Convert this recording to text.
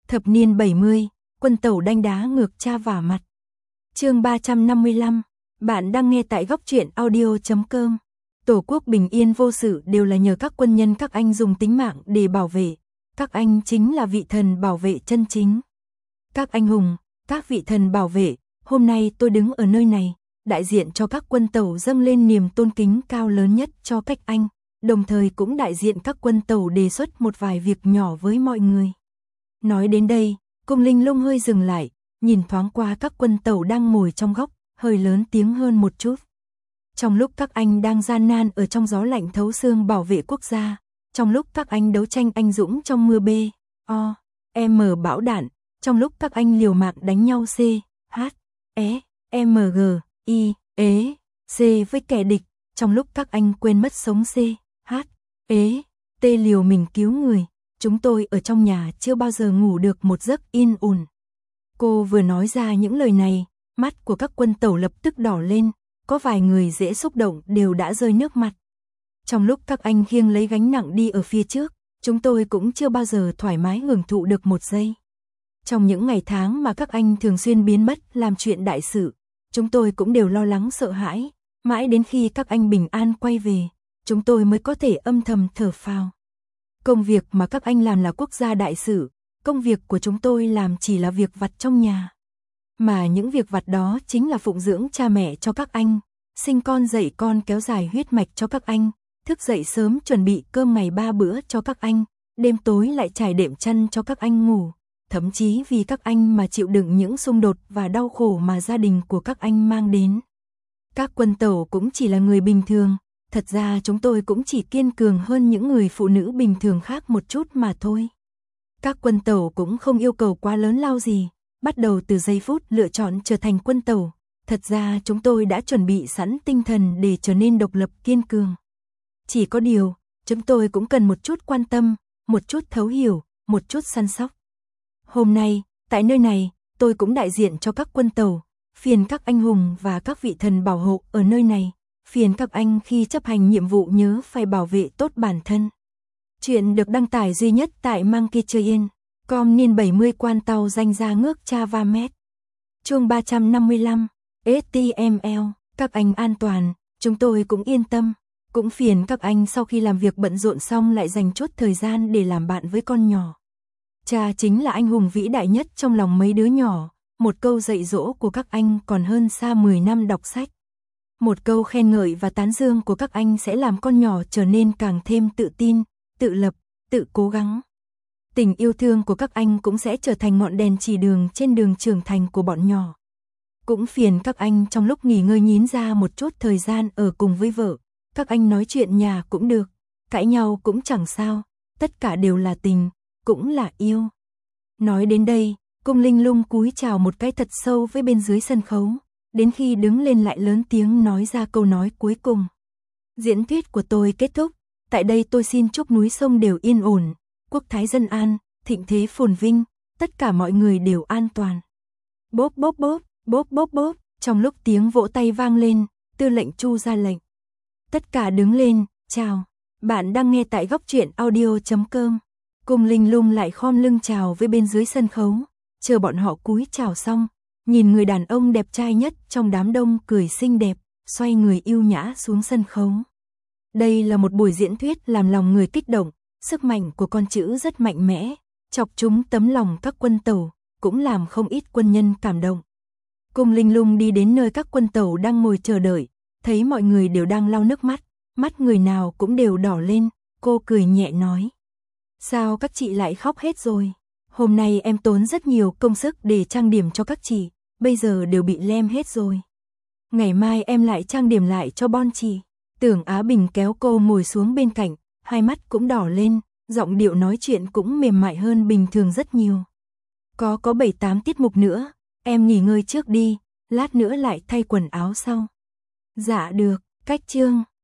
Thập niên 70, quân tẩu đanh đá ngược cha vả mặt. Chương 355, bạn đang nghe tại góc truyện audio.com. Tổ quốc bình yên vô sự đều là nhờ các quân nhân các anh dùng tính mạng để bảo vệ. Các anh chính là vị thần bảo vệ chân chính. Các anh hùng, các vị thần bảo vệ, hôm nay tôi đứng ở nơi này, đại diện cho các quân tẩu dâng lên niềm tôn kính cao lớn nhất cho các anh, đồng thời cũng đại diện các quân tẩu đề xuất một vài việc nhỏ với mọi người. Nói đến đây, Cung Linh Lung hơi dừng lại, nhìn thoáng qua các quân tẩu đang ngồi trong góc, hơi lớn tiếng hơn một chút. Trong lúc các anh đang gian nan ở trong gió lạnh thấu xương bảo vệ quốc gia, trong lúc các anh đấu tranh anh dũng trong mưa B.O.M bão đạn, trong lúc các anh liều mạng đánh nhau C.H.E.M.G.I.E.C với kẻ địch, trong lúc các anh quên mất sống C.H.E.T liều mình cứu người, chúng tôi ở trong nhà chưa bao giờ ngủ được một giấc yên ổn. Cô vừa nói ra những lời này, mắt của các quân tẩu lập tức đỏ lên, có vài người dễ xúc động đều đã rơi nước mặt. Trong lúc các anh khiêng lấy gánh nặng đi ở phía trước, chúng tôi cũng chưa bao giờ thoải mái hưởng thụ được một giây. Trong những ngày tháng mà các anh thường xuyên biến mất làm chuyện đại sự, chúng tôi cũng đều lo lắng sợ hãi, mãi đến khi các anh bình an quay về, chúng tôi mới có thể âm thầm thở phào. Công việc mà các anh làm là quốc gia đại sự, công việc của chúng tôi làm chỉ là việc vặt trong nhà. Mà những việc vặt đó chính là phụng dưỡng cha mẹ cho các anh, sinh con dạy con kéo dài huyết mạch cho các anh, thức dậy sớm chuẩn bị cơm ngày 3 bữa cho các anh, đêm tối lại trải đệm chăn cho các anh ngủ, thậm chí vì các anh mà chịu đựng những xung đột và đau khổ mà gia đình của các anh mang đến. Các quân tẩu cũng chỉ là người bình thường, thật ra chúng tôi cũng chỉ kiên cường hơn những người phụ nữ bình thường khác một chút mà thôi. Các quân tẩu cũng không yêu cầu quá lớn lao gì, bắt đầu từ giây phút lựa chọn trở thành quân tẩu, thật ra chúng tôi đã chuẩn bị sẵn tinh thần để trở nên độc lập kiên cường. Chỉ có điều, chúng tôi cũng cần một chút quan tâm, một chút thấu hiểu, một chút săn sóc. Hôm nay, tại nơi này, tôi cũng đại diện cho các quân tẩu, phiền các anh hùng và các vị thần bảo hộ ở nơi này, phiền các anh khi chấp hành nhiệm vụ nhớ phải bảo vệ tốt bản thân. Chuyện được đăng tải duy nhất tại Monkeychain.com niên 70 quan tàu danh ra ngước cha va mét. Chương 355, HTML, các anh an toàn, chúng tôi cũng yên tâm, cũng phiền các anh sau khi làm việc bận rộn xong lại dành chút thời gian để làm bạn với con nhỏ. Cha chính là anh hùng vĩ đại nhất trong lòng mấy đứa nhỏ, một câu dạy dỗ của các anh còn hơn xa 10 năm đọc sách. Một câu khen ngợi và tán dương của các anh sẽ làm con nhỏ trở nên càng thêm tự tin, tự lập, tự cố gắng. Tình yêu thương của các anh cũng sẽ trở thành ngọn đèn chỉ đường trên đường trưởng thành của bọn nhỏ. Cũng phiền các anh trong lúc nghỉ ngơi nhín ra một chút thời gian ở cùng với vợ, các anh nói chuyện nhà cũng được, cãi nhau cũng chẳng sao, tất cả đều là tình, cũng là yêu. Nói đến đây, Cung Linh Lung cúi chào một cái thật sâu với bên dưới sân khấu, đến khi đứng lên lại lớn tiếng nói ra câu nói cuối cùng. Diễn thuyết của tôi kết thúc, tại đây tôi xin chúc núi sông đều yên ổn, quốc thái dân an, thịnh thế phồn vinh, tất cả mọi người đều an toàn. Bốp bốp bốp, bốp bốp bốp, trong lúc tiếng vỗ tay vang lên, tư lệnh Chu ra lệnh. Tất cả đứng lên, chào, bạn đang nghe tại góc truyện audio.com. Cung Linh Lung lại khom lưng chào với bên dưới sân khấu, chờ bọn họ cúi chào xong, nhìn người đàn ông đẹp trai nhất trong đám đông cười xinh đẹp, xoay người yêu nhã xuống sân khấu. Đây là một buổi diễn thuyết làm lòng người kích động, sức mạnh của con chữ rất mạnh mẽ, chọc trúng tấm lòng các quân tẩu, cũng làm không ít quân nhân cảm động. Cung Linh Lung đi đến nơi các quân tẩu đang ngồi chờ đợi, thấy mọi người đều đang lau nước mắt, mắt người nào cũng đều đỏ lên, cô cười nhẹ nói. Sao các chị lại khóc hết rồi? Hôm nay em tốn rất nhiều công sức để trang điểm cho các chị, bây giờ đều bị lem hết rồi. Ngày mai em lại trang điểm lại cho bon chị. Tưởng Á Bình kéo cô ngồi xuống bên cạnh, hai mắt cũng đỏ lên, giọng điệu nói chuyện cũng mềm mại hơn bình thường rất nhiều. Có 7-8 tiết mục nữa, em nghỉ ngơi trước đi, lát nữa lại thay quần áo sau. Dạ được, cách chương.